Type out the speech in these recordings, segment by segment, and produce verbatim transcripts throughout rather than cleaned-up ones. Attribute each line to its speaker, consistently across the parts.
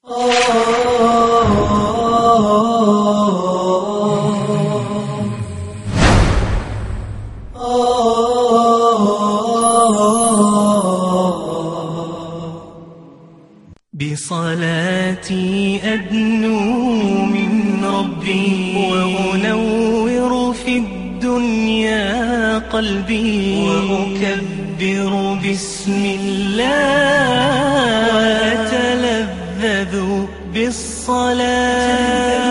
Speaker 1: بصلاتي أدنو من ربي وأنور في الدنيا قلبي وأكبر بسم الله وأتلذذ بالصلاة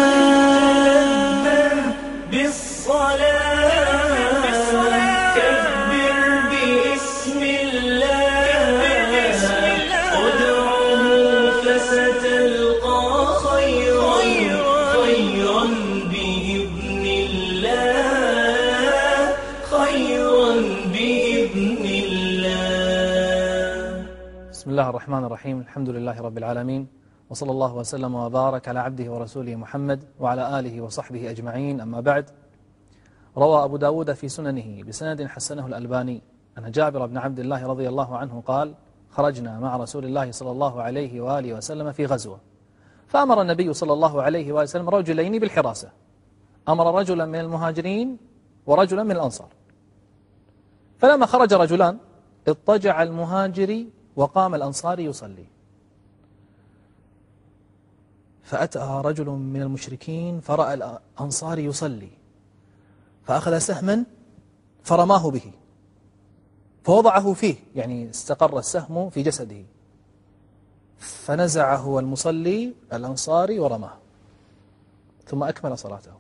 Speaker 2: بسم الله الرحمن الرحيم. الحمد لله رب العالمين، وصلى الله وسلم وبارك على عبده ورسوله محمد وعلى آله وصحبه أجمعين. أما بعد، روى أبو داود في سننه بسند حسنه الألباني أن جابر بن عبد الله رضي الله عنه قال: خرجنا مع رسول الله صلى الله عليه وآله وسلم في غزوة، فأمر النبي صلى الله عليه وآله وسلم رجلين بالحراسة، أمر رجلا من المهاجرين ورجلا من الأنصار. فلما خرج رجلان اضطجع المهاجري وقام الأنصاري يصلي، فأتى رجل من المشركين فرأى الأنصاري يصلي فأخذ سهما فرماه به فوضعه فيه، يعني استقر السهم في جسده، فنزعه المصلي الأنصاري ورماه ثم أكمل صلاته.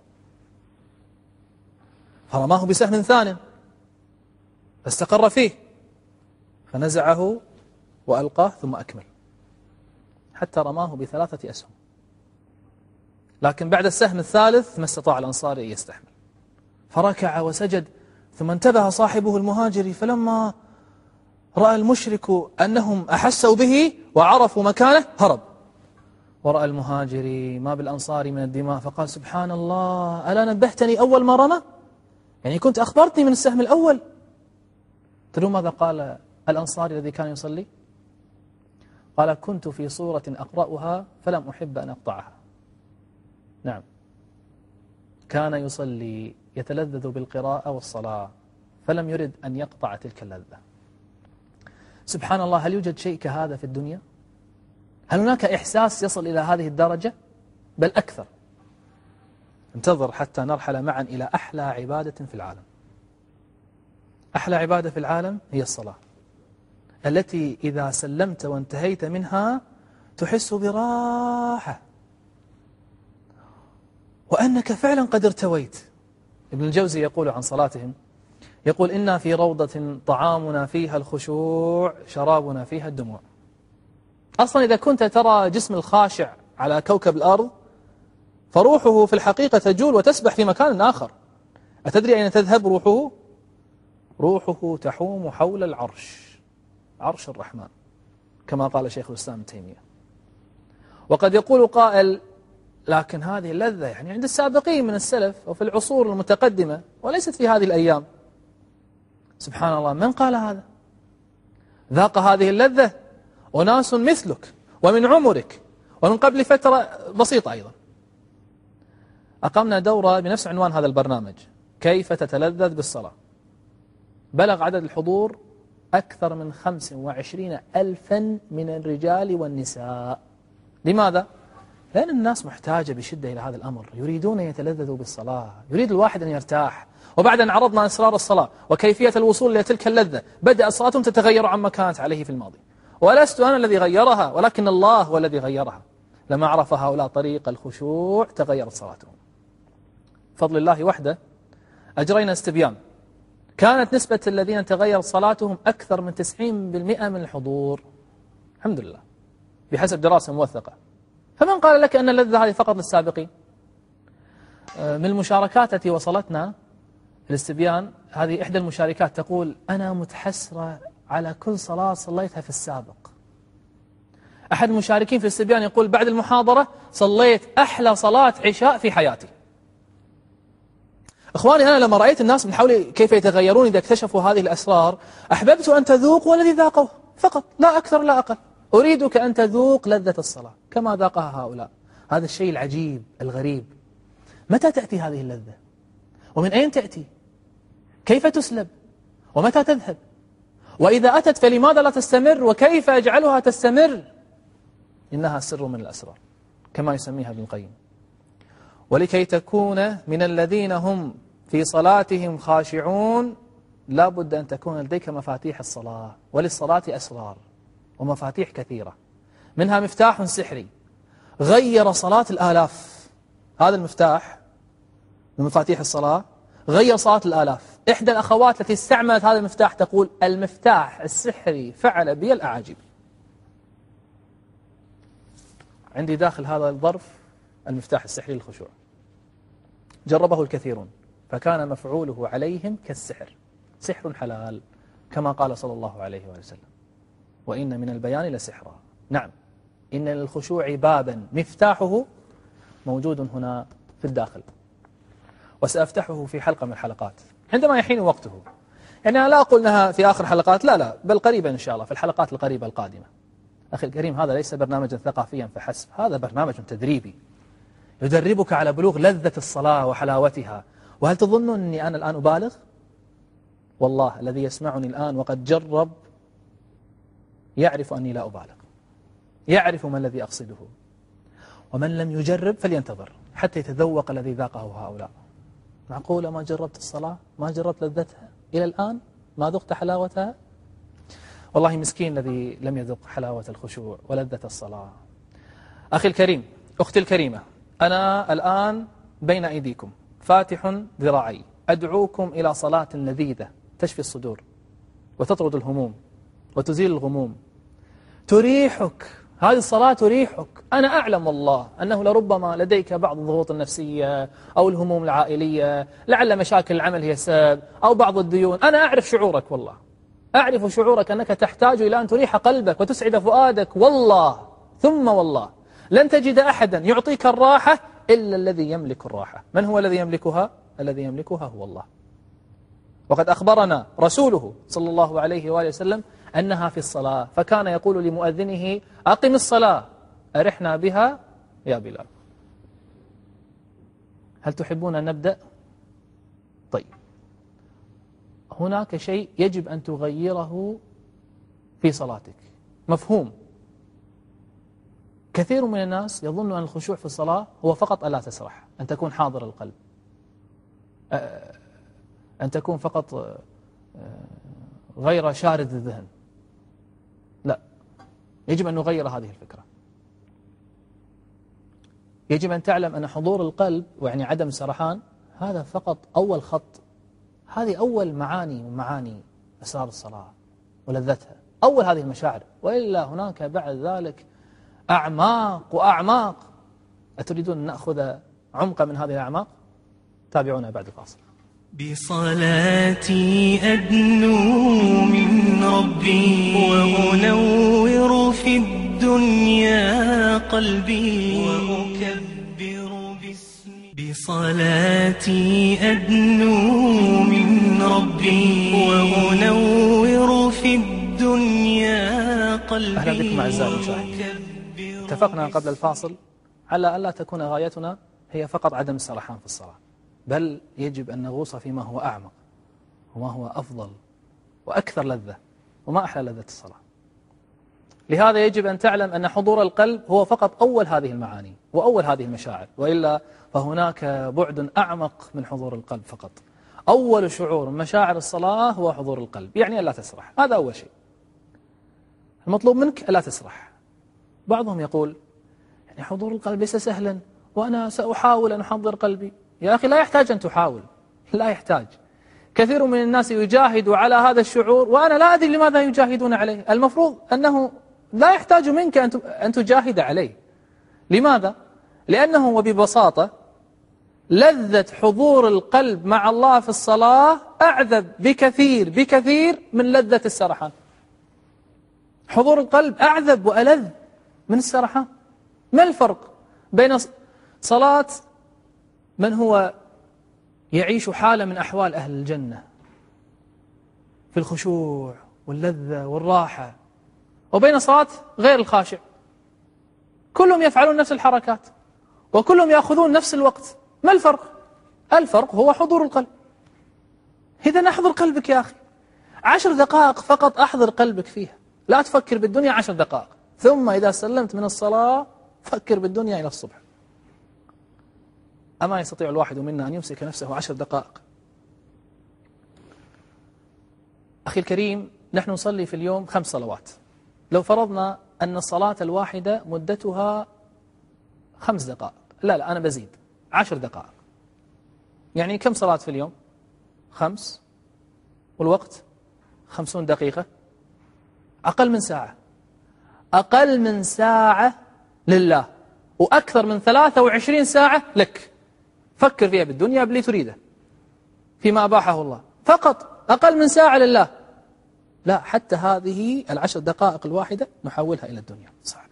Speaker 2: فرماه بسهم ثانٍ فاستقر فيه فنزعه وألقاه ثم أكمل حتى رماه بثلاثة أسهم، لكن بعد السهم الثالث ما استطاع الأنصاري أن يستحمل، فركع وسجد. ثم انتبه صاحبه المهاجري، فلما رأى المشرك أنهم أحسوا به وعرفوا مكانه هرب، ورأى المهاجري ما بالأنصاري من الدماء فقال: سبحان الله، ألا نبهتني أول ما رمى؟ يعني كنت أخبرتني من السهم الأول. تدرون ماذا قال الأنصاري الذي كان يصلي؟ قال: كنت في صورة أقرأها فلم أحب أن أقطعها. نعم، كان يصلي يتلذذ بالقراءة والصلاة فلم يرد أن يقطع تلك اللذة. سبحان الله، هل يوجد شيء كهذا في الدنيا؟ هل هناك إحساس يصل إلى هذه الدرجة؟ بل أكثر. انتظر حتى نرحل معا إلى أحلى عبادة في العالم. أحلى عبادة في العالم هي الصلاة، التي إذا سلمت وانتهيت منها تحس براحة وأنك فعلا قد ارتويت. ابن الجوزي يقول عن صلاتهم، يقول: إنا في روضة طعامنا فيها الخشوع شرابنا فيها الدموع. أصلا إذا كنت ترى جسم الخاشع على كوكب الأرض فروحه في الحقيقة تجول وتسبح في مكان آخر. أتدري أين تذهب روحه؟ روحه تحوم حول العرش، عرش الرحمن، كما قال شيخ الإسلام ابن تيمية. وقد يقول قائل: لكن هذه اللذة يعني عند السابقين من السلف وفي العصور المتقدمة وليست في هذه الأيام. سبحان الله، من قال هذا؟ ذاق هذه اللذة أناس مثلك ومن عمرك ومن قبل فترة بسيطة أيضا. أقمنا دورة بنفس عنوان هذا البرنامج: كيف تتلذذ بالصلاة. بلغ عدد الحضور أكثر من خمس وعشرين ألفا من الرجال والنساء. لماذا؟ لأن الناس محتاجة بشدة إلى هذا الأمر، يريدون أن يتلذذوا بالصلاة، يريد الواحد أن يرتاح. وبعد أن عرضنا أسرار الصلاة وكيفية الوصول إلى تلك اللذة، بدأ صلاتهم تتغير عما كانت عليه في الماضي. ولست أنا الذي غيرها، ولكن الله هو الذي غيرها. لما عرف هؤلاء طريق الخشوع تغيرت صلاتهم. فضل الله وحده أجرينا استبيان، كانت نسبة الذين تغير صلاتهم أكثر من تسعين بالمئة من الحضور، الحمد لله، بحسب دراسة موثقة. فمن قال لك أن اللذة هذه فقط للسابقين؟ من المشاركات التي وصلتنا الاستبيان، هذه إحدى المشاركات تقول: أنا متحسرة على كل صلاة صليتها في السابق. أحد المشاركين في الاستبيان يقول: بعد المحاضرة صليت أحلى صلاة عشاء في حياتي. إخواني، أنا لما رأيت الناس من حولي كيف يتغيرون إذا اكتشفوا هذه الأسرار، أحببت أن تذوقوا الذي ذاقوه فقط، لا أكثر لا أقل. أريدك أن تذوق لذة الصلاة كما ذاقها هؤلاء. هذا الشيء العجيب الغريب. متى تأتي هذه اللذة؟ ومن أين تأتي؟ كيف تسلب؟ ومتى تذهب؟ وإذا أتت فلماذا لا تستمر؟ وكيف أجعلها تستمر؟ إنها سر من الأسرار كما يسميها ابن القيم. ولكي تكون من الذين هم في صلاتهم خاشعون لا بد أن تكون لديك مفاتيح الصلاة. وللصلاة أسرار ومفاتيح كثيرة، منها مفتاح سحري غير صلاة الآلاف. هذا المفتاح من مفاتيح الصلاة غير صلاة الآلاف. إحدى الأخوات التي استعملت هذا المفتاح تقول: المفتاح السحري فعل بي الأعاجيب. عندي داخل هذا الظرف المفتاح السحري للخشوع، جربه الكثيرون فكان مفعوله عليهم كالسحر، سحر حلال كما قال صلى الله عليه وسلم: وإن من البيان لسحرا. نعم، إن للخشوع بابا مفتاحه موجود هنا في الداخل، وسأفتحه في حلقة من الحلقات عندما يحين وقته. يعني أنا لا أقول أنها في آخر حلقات، لا لا، بل قريبا إن شاء الله في الحلقات القريبة القادمة. أخي الكريم، هذا ليس برنامجا ثقافيا فحسب، هذا برنامج تدريبي يدربك على بلوغ لذة الصلاة وحلاوتها. وهل تظن أني أنا الآن أبالغ؟ والله الذي يسمعني الآن وقد جرب يعرف أني لا أبالغ، يعرف ما الذي أقصده. ومن لم يجرب فلينتظر حتى يتذوق الذي ذاقه هؤلاء. معقولة ما جربت الصلاة؟ ما جربت لذتها إلى الآن؟ ما ذقت حلاوتها؟ والله مسكين الذي لم يذق حلاوة الخشوع ولذة الصلاة. أخي الكريم، أختي الكريمة، أنا الآن بين أيديكم فاتح ذراعي أدعوكم إلى صلاة لذيذة تشفي الصدور وتطرد الهموم وتزيل الغموم، تريحك. هذه الصلاة تريحك. أنا أعلم والله أنه لربما لديك بعض الضغوط النفسية أو الهموم العائلية، لعل مشاكل العمل هي السبب أو بعض الديون. أنا أعرف شعورك، والله أعرف شعورك أنك تحتاج إلى أن تريح قلبك وتسعد فؤادك. والله ثم والله لن تجد أحدا يعطيك الراحة إلا الذي يملك الراحة. من هو الذي يملكها؟ الذي يملكها هو الله. وقد أخبرنا رسوله صلى الله عليه وآله وسلم أنها في الصلاة، فكان يقول لمؤذنه: أقم الصلاة أرحنا بها يا بلال. هل تحبون أن نبدأ؟ طيب، هناك شيء يجب أن تغيره في صلاتك، مفهوم. كثير من الناس يظن أن الخشوع في الصلاة هو فقط ألا تسرح، أن تكون حاضر القلب، أن تكون فقط غير شارد الذهن. لا، يجب أن نغير هذه الفكرة. يجب أن تعلم أن حضور القلب ويعني عدم السرحان هذا فقط أول خط. هذه أول معاني من معاني أسرار الصلاة ولذتها، أول هذه المشاعر، وإلا هناك بعد ذلك أعماق وأعماق. أتريدون أن نأخذ عمقا من هذه الأعماق؟ تابعونا بعد الفاصل.
Speaker 1: بصلاتي أدنو من ربي وأنور في الدنيا قلبي وأكبر باسمي. بصلاتي أدنو من ربي وأنور في الدنيا قلبي.
Speaker 2: أهلا بكم أعزائي المشاهدين. اتفقنا قبل الفاصل على ألا تكون غايتنا هي فقط عدم السرحان في الصلاة، بل يجب أن نغوص فيما هو أعمق وما هو أفضل وأكثر لذة. وما أحلى لذة الصلاة. لهذا يجب أن تعلم أن حضور القلب هو فقط أول هذه المعاني وأول هذه المشاعر، وإلا فهناك بعد أعمق من حضور القلب فقط. أول شعور من مشاعر الصلاة هو حضور القلب، يعني ألا تسرح. هذا أول شيء. المطلوب منك ألا تسرح. بعضهم يقول يعني حضور القلب ليس سهلا وأنا سأحاول أن أحضر قلبي. يا أخي لا يحتاج أن تحاول، لا يحتاج. كثير من الناس يجاهد على هذا الشعور وأنا لا أدري لماذا يجاهدون عليه. المفروض أنه لا يحتاج منك أن تجاهد عليه. لماذا؟ لأنه وببساطة لذة حضور القلب مع الله في الصلاة أعذب بكثير بكثير من لذة السرحان. حضور القلب أعذب وألذ من السرحان. ما الفرق بين صلاة من هو يعيش حالة من أحوال أهل الجنة في الخشوع واللذة والراحة، وبين صلاة غير الخاشع، كلهم يفعلون نفس الحركات وكلهم يأخذون نفس الوقت، ما الفرق؟ الفرق هو حضور القلب. إذا أحضر قلبك يا أخي، عشر دقائق فقط أحضر قلبك فيها، لا تفكر بالدنيا عشر دقائق، ثم إذا سلمت من الصلاة فكر بالدنيا إلى الصبح. أما يستطيع الواحد منا أن يمسك نفسه عشر دقائق؟ أخي الكريم، نحن نصلي في اليوم خمس صلوات، لو فرضنا أن الصلاة الواحدة مدتها خمس دقائق، لا لا أنا بزيد عشر دقائق، يعني كم صلاة في اليوم؟ خمس، والوقت خمسون دقيقة، أقل من ساعة، أقل من ساعة لله، وأكثر من ثلاثة وعشرين ساعة لك. فكر فيها بالدنيا باللي تريده فيما أباحه الله، فقط أقل من ساعة لله. لا، حتى هذه العشر دقائق الواحدة نحولها إلى الدنيا، صعبة.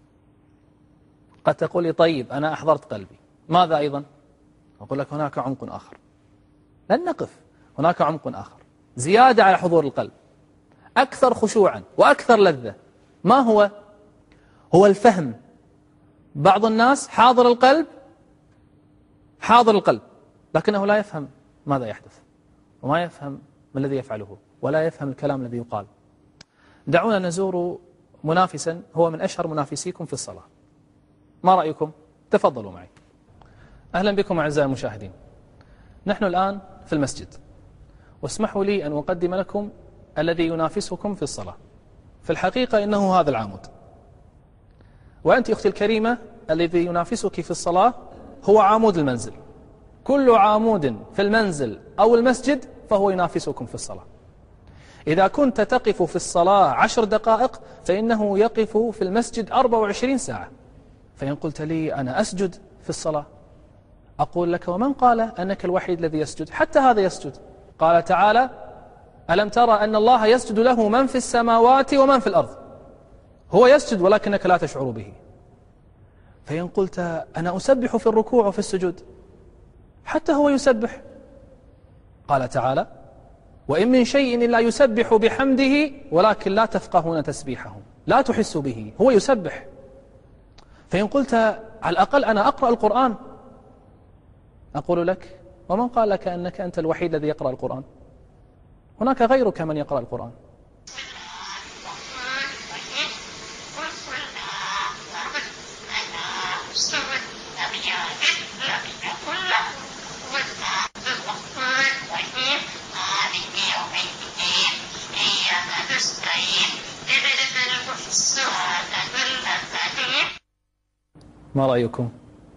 Speaker 2: قد تقول لي طيب أنا أحضرت قلبي، ماذا أيضا؟ أقول لك هناك عمق آخر، لن نقف، هناك عمق آخر زيادة على حضور القلب، أكثر خشوعا وأكثر لذة. ما هو؟ هو الفهم. بعض الناس حاضر القلب، حاضر القلب لكنه لا يفهم ماذا يحدث، وما يفهم ما الذي يفعله، ولا يفهم الكلام الذي يقال. دعونا نزور منافسا هو من أشهر منافسيكم في الصلاة، ما رأيكم؟ تفضلوا معي. أهلا بكم أعزائي المشاهدين. نحن الآن في المسجد، واسمحوا لي أن أقدم لكم الذي ينافسكم في الصلاة. في الحقيقة إنه هذا العامود، وأنت أختي الكريمة الذي ينافسك في الصلاة هو عامود المنزل. كل عامود في المنزل أو المسجد فهو ينافسكم في الصلاة. إذا كنت تقف في الصلاة عشر دقائق فإنه يقف في المسجد أربع وعشرين ساعة. فإن قلت لي أنا أسجد في الصلاة، أقول لك ومن قال أنك الوحيد الذي يسجد؟ حتى هذا يسجد. قال تعالى ألم ترى أن الله يسجد له من في السماوات ومن في الأرض. هو يسجد ولكنك لا تشعر به. فإن قلت أنا أسبح في الركوع وفي السجود، حتى هو يسبح. قال تعالى وإن من شيء إلا يسبح بحمده ولكن لا تفقهون تسبيحهم، لا تحس به، هو يسبح. فإن قلت على الأقل أنا أقرأ القرآن، أقول لك ومن قال لك أنك أنت الوحيد الذي يقرأ القرآن؟ هناك غيرك من يقرأ القرآن. ما رأيكم؟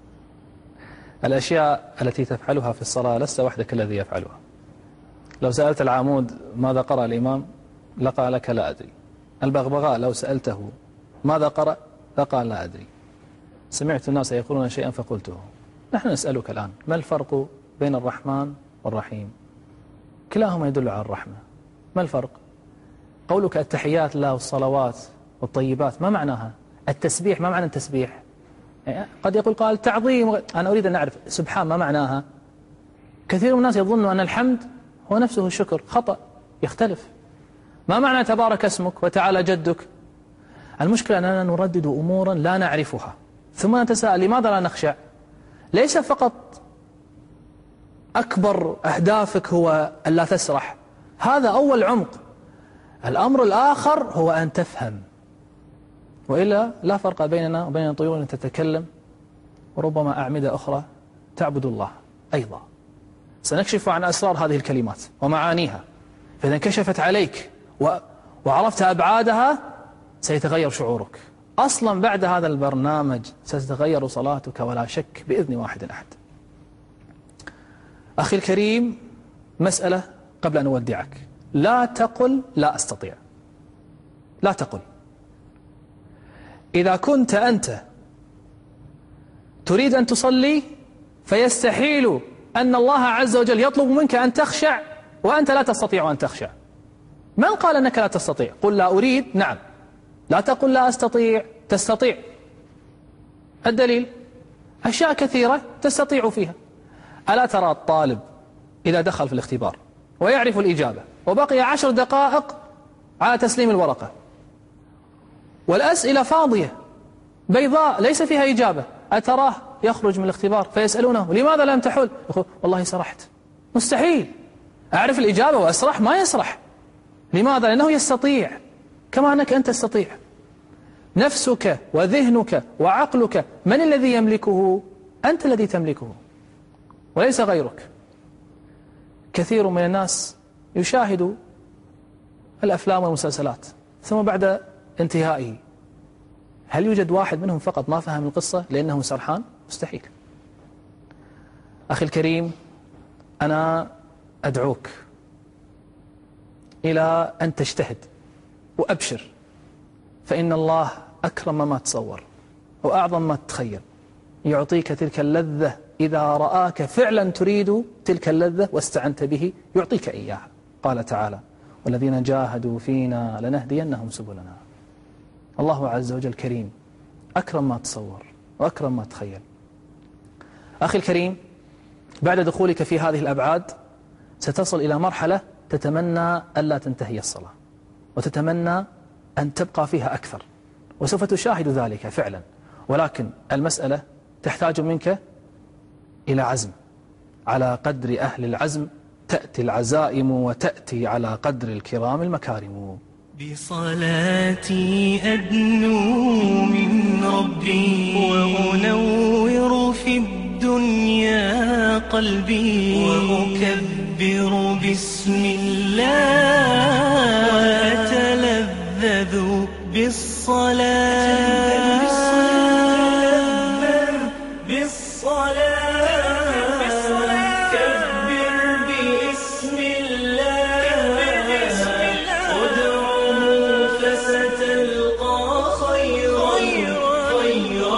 Speaker 2: الأشياء التي تفعلها في الصلاة لست وحدك الذي يفعلها. لو سألت العامود ماذا قرأ الإمام لقال لك لا أدري. البغبغاء لو سألته ماذا قرأ لقال لا أدري. سمعت الناس يقولون شيئا فقلته. نحن نسألك الآن ما الفرق بين الرحمن والرحيم؟ كلاهما يدل على الرحمة. ما الفرق؟ قولك التحيات لله والصلوات والطيبات ما معناها؟ التسبيح ما معنى التسبيح؟ قد يقول قال تعظيم، أنا أريد أن أعرف سبحان ما معناها. كثير من الناس يظن أن الحمد هو نفسه الشكر، خطأ، يختلف. ما معنى تبارك اسمك وتعالى جدك؟ المشكلة أننا نردد أمورا لا نعرفها ثم نتساءل لماذا لا نخشع؟ ليس فقط أكبر أهدافك هو أن لا تسرح، هذا أول عمق. الأمر الآخر هو أن تفهم، وإلا لا فرق بيننا وبين طيور تتكلم وربما أعمدة أخرى تعبد الله أيضا. سنكشف عن أسرار هذه الكلمات ومعانيها، فإذا انكشفت عليك وعرفت أبعادها سيتغير شعورك. أصلا بعد هذا البرنامج ستتغير صلاتك ولا شك بإذن واحد أحد. أخي الكريم، مسألة قبل أن أودعك، لا تقل لا أستطيع، لا تقل. إذا كنت أنت تريد أن تصلي فيستحيل أن الله عز وجل يطلب منك أن تخشع وأنت لا تستطيع أن تخشع. من قال أنك لا تستطيع؟ قل لا أريد، نعم. لا تقل لا أستطيع، تستطيع. الدليل أشياء كثيرة تستطيع فيها. ألا ترى الطالب إذا دخل في الاختبار ويعرف الإجابة وبقي عشر دقائق على تسليم الورقة والأسئلة فاضية بيضاء ليس فيها إجابة. أتراه يخرج من الاختبار فيسألونه لماذا لم تحل؟ يقول والله سرحت. مستحيل أعرف الإجابة وأسرح، ما يسرح. لماذا؟ لأنه يستطيع كما أنك أنت تستطيع. نفسك وذهنك وعقلك من الذي يملكه؟ أنت الذي تملكه وليس غيرك. كثير من الناس يشاهد الأفلام والمسلسلات ثم بعد انتهائه هل يوجد واحد منهم فقط ما فهم القصة لأنه سرحان؟ مستحيل. أخي الكريم، أنا أدعوك إلى أن تجتهد وأبشر، فإن الله أكرم ما تصور وأعظم ما تتخيل. يعطيك تلك اللذة إذا رآك فعلا تريد تلك اللذة واستعنت به يعطيك إياها. قال تعالى والذين جاهدوا فينا لنهدينهم سبلنا. الله عز وجل كريم، أكرم ما تصور وأكرم ما تخيل. أخي الكريم، بعد دخولك في هذه الأبعاد ستصل إلى مرحلة تتمنى ألا تنتهي الصلاة وتتمنى أن تبقى فيها أكثر، وسوف تشاهد ذلك فعلا. ولكن المسألة تحتاج منك إلى عزم. على قدر أهل العزم تأتي العزائم وتأتي على قدر الكرام المكارم.
Speaker 1: بصلاتي أدنو من ربي وأنور في الدنيا قلبي وأكبر بسم الله وأتلذذ بالصلاة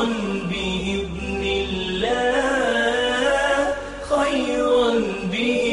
Speaker 1: بإذن الله خيرا بإذن